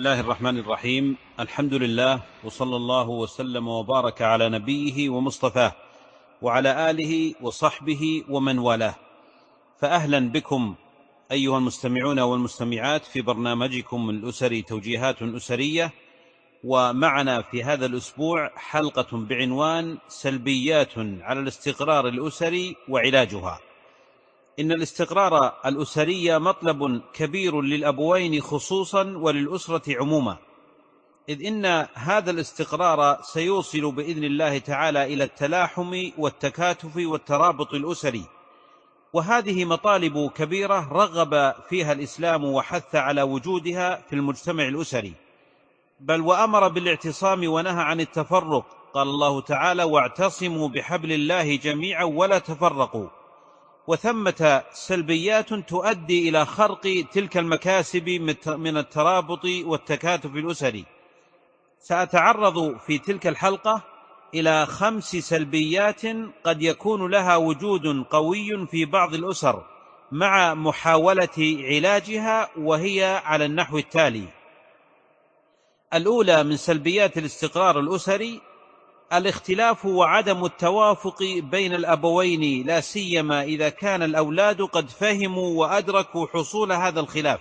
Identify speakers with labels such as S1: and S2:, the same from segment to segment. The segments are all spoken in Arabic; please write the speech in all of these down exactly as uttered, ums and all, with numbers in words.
S1: الله الرحمن الرحيم. الحمد لله، وصلى الله وسلم وبارك على نبيه ومصطفاه وعلى آله وصحبه ومن والاه. فأهلا بكم أيها المستمعون والمستمعات في برنامجكم الأسري توجيهات أسرية، ومعنا في هذا الأسبوع حلقة بعنوان سلبيات على الاستقرار الأسري وعلاجها. إن الاستقرار الأسري مطلب كبير للأبوين خصوصا وللأسرة عموما، إذ إن هذا الاستقرار سيوصل بإذن الله تعالى إلى التلاحم والتكاتف والترابط الأسري، وهذه مطالب كبيرة رغب فيها الإسلام وحث على وجودها في المجتمع الأسري، بل وأمر بالاعتصام ونهى عن التفرق. قال الله تعالى: واعتصموا بحبل الله جميعا ولا تفرقوا. وثمة سلبيات تؤدي إلى خرق تلك المكاسب من الترابط والتكاتف الأسري. سأتعرض في تلك الحلقة إلى خمس سلبيات قد يكون لها وجود قوي في بعض الأسر مع محاولة علاجها، وهي على النحو التالي. الأولى من سلبيات الاستقرار الأسري الاختلاف وعدم التوافق بين الأبوين، لا سيما إذا كان الأولاد قد فهموا وأدركوا حصول هذا الخلاف،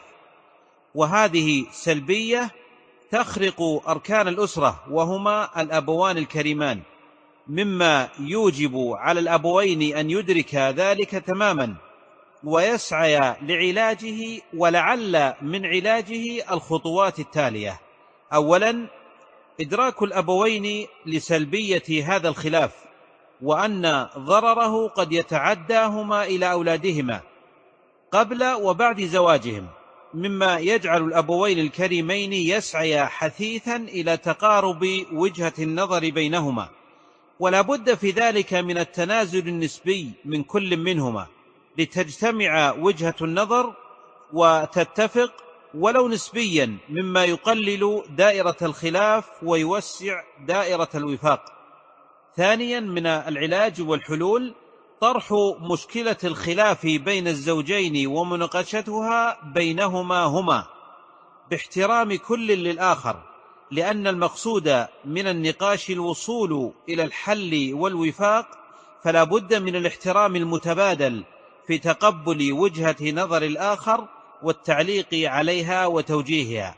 S1: وهذه سلبية تخرق أركان الأسرة وهما الأبوان الكريمان، مما يوجب على الأبوين أن يدرك ذلك تماما ويسعى لعلاجه. ولعل من علاجه الخطوات التالية: أولا، إدراك الأبوين لسلبية هذا الخلاف، وأن ضرره قد يتعداهما إلى أولادهما قبل وبعد زواجهم، مما يجعل الأبوين الكريمين يسعيا حثيثا إلى تقارب وجهة النظر بينهما، ولا بد في ذلك من التنازل النسبي من كل منهما لتجتمع وجهة النظر وتتفق ولو نسبيا، مما يقلل دائرة الخلاف ويوسع دائرة الوفاق. ثانيا من العلاج والحلول طرح مشكلة الخلاف بين الزوجين ومناقشتها بينهما هما باحترام كل للآخر، لأن المقصود من النقاش الوصول إلى الحل والوفاق، فلا بد من الاحترام المتبادل في تقبل وجهة نظر الآخر والتعليق عليها وتوجيهها.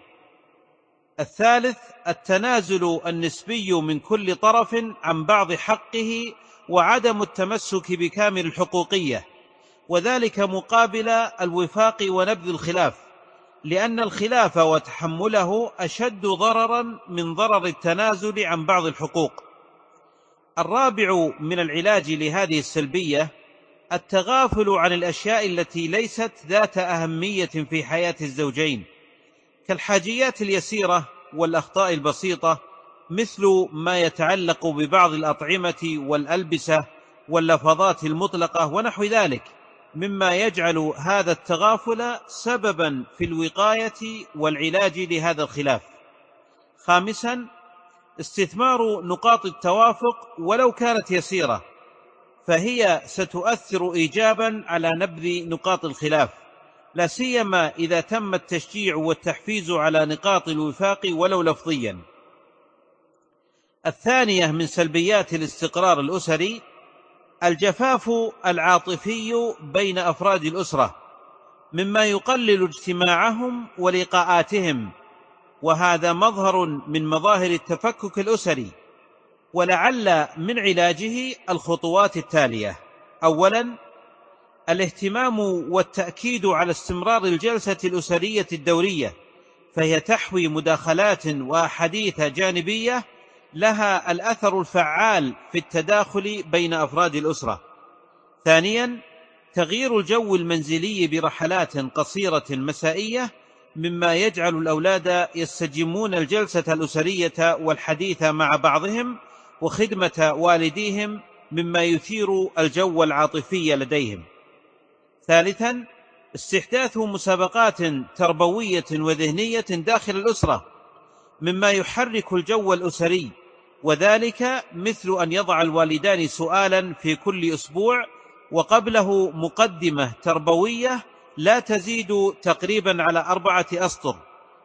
S1: الثالث التنازل النسبي من كل طرف عن بعض حقه وعدم التمسك بكامل الحقوقية، وذلك مقابل الوفاق ونبذ الخلاف، لأن الخلاف وتحمله أشد ضررا من ضرر التنازل عن بعض الحقوق. الرابع من العلاج لهذه السلبية التغافل عن الأشياء التي ليست ذات أهمية في حياة الزوجين، كالحاجيات اليسيرة والأخطاء البسيطة، مثل ما يتعلق ببعض الأطعمة والألبسة واللفظات المطلقة ونحو ذلك، مما يجعل هذا التغافل سببا في الوقاية والعلاج لهذا الخلاف. خامسا استثمار نقاط التوافق ولو كانت يسيرة، فهي ستؤثر إيجابا على نبذ نقاط الخلاف، لا سيما إذا تم التشجيع والتحفيز على نقاط الوفاق ولو لفظيا. الثانية من سلبيات الاستقرار الأسري الجفاف العاطفي بين أفراد الأسرة، مما يقلل اجتماعهم ولقاءاتهم، وهذا مظهر من مظاهر التفكك الأسري. ولعل من علاجه الخطوات التالية: أولا، الاهتمام والتأكيد على استمرار الجلسة الأسرية الدورية، فهي تحوي مداخلات وأحاديث جانبية لها الأثر الفعال في التداخل بين أفراد الأسرة. ثانيا، تغيير الجو المنزلي برحلات قصيرة مسائية، مما يجعل الأولاد يستجمون الجلسة الأسرية والحديث مع بعضهم وخدمة والديهم، مما يثير الجو العاطفي لديهم. ثالثا، استحداث مسابقات تربوية وذهنية داخل الأسرة، مما يحرك الجو الأسري، وذلك مثل أن يضع الوالدان سؤالا في كل أسبوع وقبله مقدمة تربوية لا تزيد تقريبا على أربعة أسطر،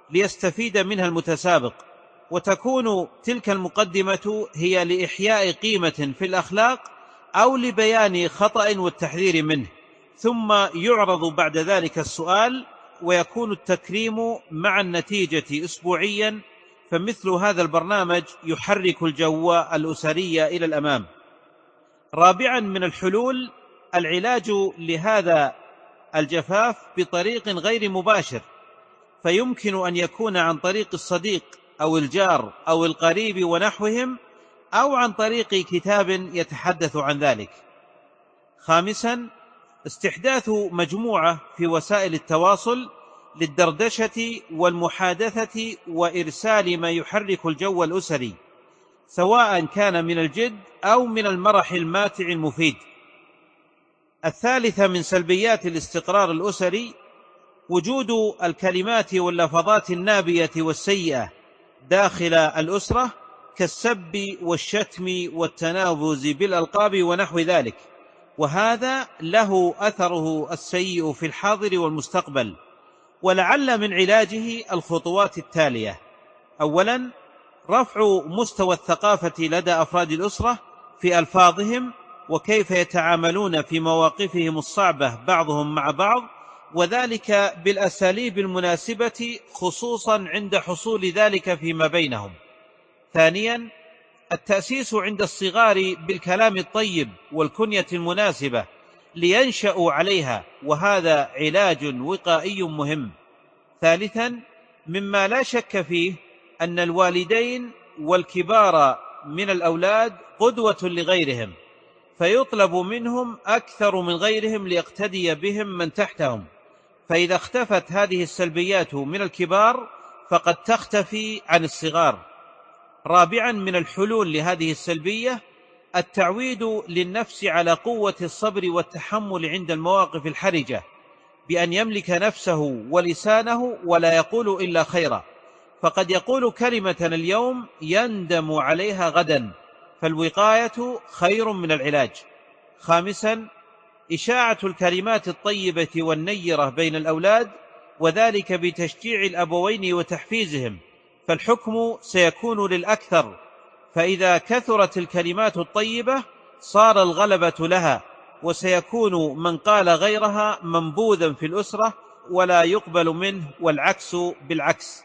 S1: ليستفيد منها المتسابق، وتكون تلك المقدمة هي لإحياء قيمة في الأخلاق أو لبيان خطأ والتحذير منه، ثم يعرض بعد ذلك السؤال، ويكون التكريم مع النتيجة أسبوعيا. فمثل هذا البرنامج يحرك الجو الأسري إلى الأمام. رابعا من الحلول العلاج لهذا الجفاف بطريق غير مباشر، فيمكن أن يكون عن طريق الصديق أو الجار أو القريب ونحوهم، أو عن طريق كتاب يتحدث عن ذلك. خامسا استحداث مجموعة في وسائل التواصل للدردشة والمحادثة وإرسال ما يحرك الجو الأسري، سواء كان من الجد أو من المرح الماتع المفيد. الثالثة من سلبيات الاستقرار الأسري وجود الكلمات واللفظات النابية والسيئة داخل الأسرة، كالسب والشتم والتنابز بالألقاب ونحو ذلك، وهذا له أثره السيء في الحاضر والمستقبل. ولعل من علاجه الخطوات التالية: أولا، رفع مستوى الثقافة لدى أفراد الأسرة في ألفاظهم وكيف يتعاملون في مواقفهم الصعبة بعضهم مع بعض، وذلك بالأساليب المناسبة خصوصا عند حصول ذلك فيما بينهم. ثانيا، التأسيس عند الصغار بالكلام الطيب والكنية المناسبة لينشأوا عليها، وهذا علاج وقائي مهم. ثالثا، مما لا شك فيه أن الوالدين والكبار من الأولاد قدوة لغيرهم، فيطلب منهم أكثر من غيرهم ليقتدي بهم من تحتهم، فإذا اختفت هذه السلبيات من الكبار فقد تختفي عن الصغار. رابعا من الحلول لهذه السلبية التعويد للنفس على قوة الصبر والتحمل عند المواقف الحرجة، بأن يملك نفسه ولسانه ولا يقول إلا خيرا، فقد يقول كلمة اليوم يندم عليها غدا، فالوقاية خير من العلاج. خامسا، إشاعة الكلمات الطيبة والنيرة بين الأولاد، وذلك بتشجيع الأبوين وتحفيزهم، فالحكم سيكون للأكثر، فإذا كثرت الكلمات الطيبة صار الغلبة لها، وسيكون من قال غيرها منبوذا في الأسرة ولا يقبل منه، والعكس بالعكس.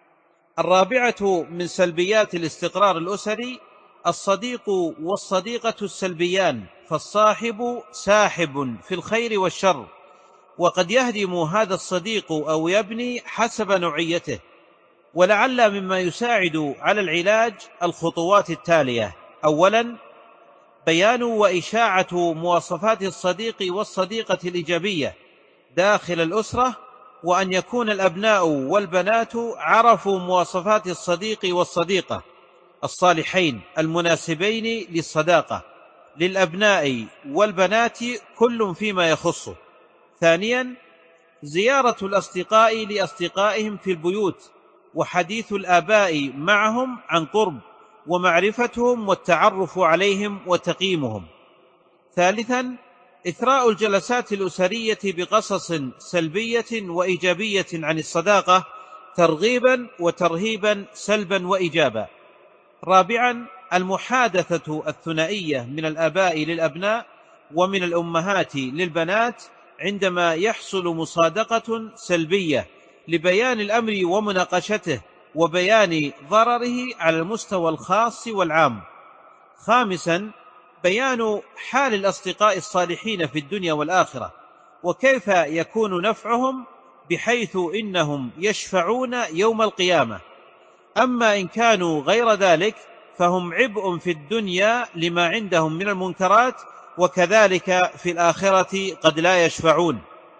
S1: الرابعة من سلبيات الاستقرار الأسري الصديق والصديقة السلبيان، فالصاحب ساحب في الخير والشر، وقد يهدم هذا الصديق أو يبني حسب نوعيته. ولعل مما يساعد على العلاج الخطوات التالية: أولا، بيان وإشاعة مواصفات الصديق والصديقة الإيجابية داخل الأسرة، وأن يكون الأبناء والبنات عرفوا مواصفات الصديق والصديقة الصالحين المناسبين للصداقة للأبناء والبنات كل فيما يخصه. ثانيا، زيارة الأصدقاء لأصدقائهم في البيوت، وحديث الآباء معهم عن قرب، ومعرفتهم والتعرف عليهم وتقييمهم. ثالثا، إثراء الجلسات الأسرية بقصص سلبية وإيجابية عن الصداقة، ترغيبا وترهيبا، سلبا وإيجابا. رابعا، المحادثة الثنائية من الآباء للأبناء ومن الأمهات للبنات عندما يحصل مصادقة سلبية، لبيان الأمر ومناقشته وبيان ضرره على المستوى الخاص والعام. خامسا، بيان حال الأصدقاء الصالحين في الدنيا والآخرة، وكيف يكون نفعهم، بحيث إنهم يشفعون يوم القيامة، أما إن كانوا غير ذلك فهم عبء في الدنيا لما عندهم من المنكرات، وكذلك في الآخرة قد لا يشفعون.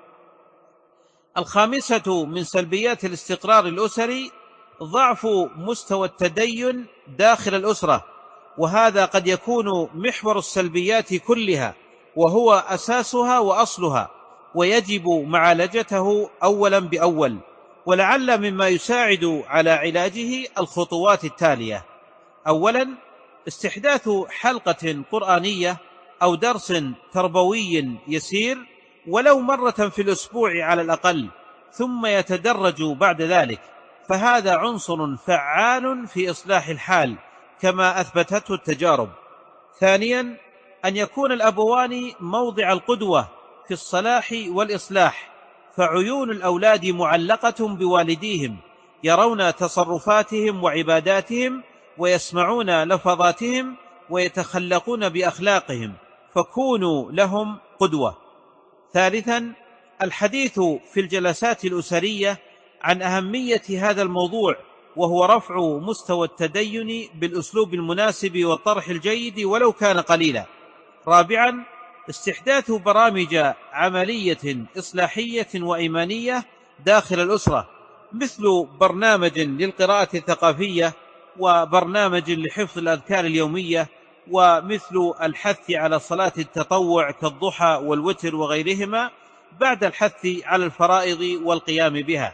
S1: الخامسة من سلبيات الاستقرار الأسري ضعف مستوى التدين داخل الأسرة، وهذا قد يكون محور السلبيات كلها، وهو أساسها وأصلها، ويجب معالجته أولا بأول. ولعل مما يساعد على علاجه الخطوات التالية: أولا، استحداث حلقة قرآنية أو درس تربوي يسير ولو مرة في الأسبوع على الأقل، ثم يتدرج بعد ذلك. فهذا عنصر فعال في إصلاح الحال كما أثبتته التجارب. ثانيا، أن يكون الأبوان موضع القدوة في الصلاح والإصلاح، فعيون الأولاد معلقة بوالديهم، يرون تصرفاتهم وعباداتهم ويسمعون لفظاتهم ويتخلقون بأخلاقهم، فكونوا لهم قدوة. ثالثا، الحديث في الجلسات الأسرية عن أهمية هذا الموضوع، وهو رفع مستوى التدين بالأسلوب المناسب والطرح الجيد ولو كان قليلا. رابعا، استحداث برامج عملية إصلاحية وإيمانية داخل الأسرة، مثل برنامج للقراءة الثقافية، وبرنامج لحفظ الأذكار اليومية، ومثل الحث على صلاة التطوع كالضحى والوتر وغيرهما بعد الحث على الفرائض والقيام بها.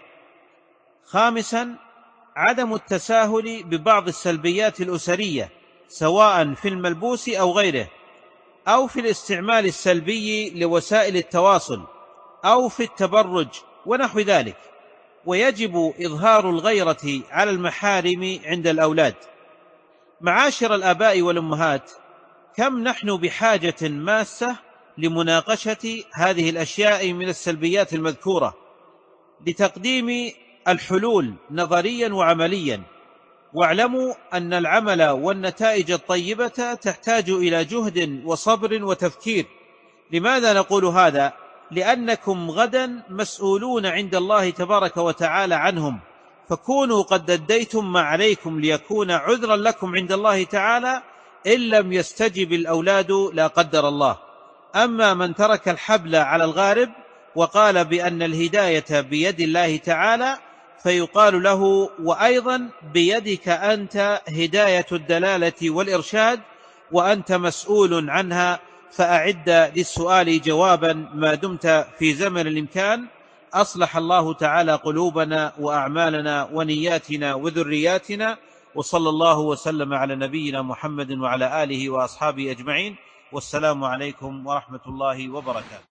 S1: خامسا، عدم التساهل ببعض السلبيات الأسرية، سواء في الملبوس أو غيره، أو في الاستعمال السلبي لوسائل التواصل، أو في التبرج ونحو ذلك، ويجب إظهار الغيرة على المحارم عند الأولاد. معاشر الآباء والأمهات، كم نحن بحاجة ماسة لمناقشة هذه الأشياء من السلبيات المذكورة، لتقديم الحلول نظريا وعمليا. واعلموا أن العمل والنتائج الطيبة تحتاج إلى جهد وصبر وتفكير. لماذا نقول هذا؟ لأنكم غدا مسؤولون عند الله تبارك وتعالى عنهم، فكونوا قد أديتم ما عليكم ليكون عذرا لكم عند الله تعالى إن لم يستجب الأولاد لا قدر الله. أما من ترك الحبل على الغارب وقال بأن الهداية بيد الله تعالى، فيقال له: وأيضا بيدك أنت هداية الدلالة والإرشاد، وأنت مسؤول عنها، فأعد للسؤال جوابا ما دمت في زمن الإمكان. أصلح الله تعالى قلوبنا وأعمالنا ونياتنا وذرياتنا، وصلى الله وسلم على نبينا محمد وعلى آله وأصحابه أجمعين، والسلام عليكم ورحمة الله وبركاته.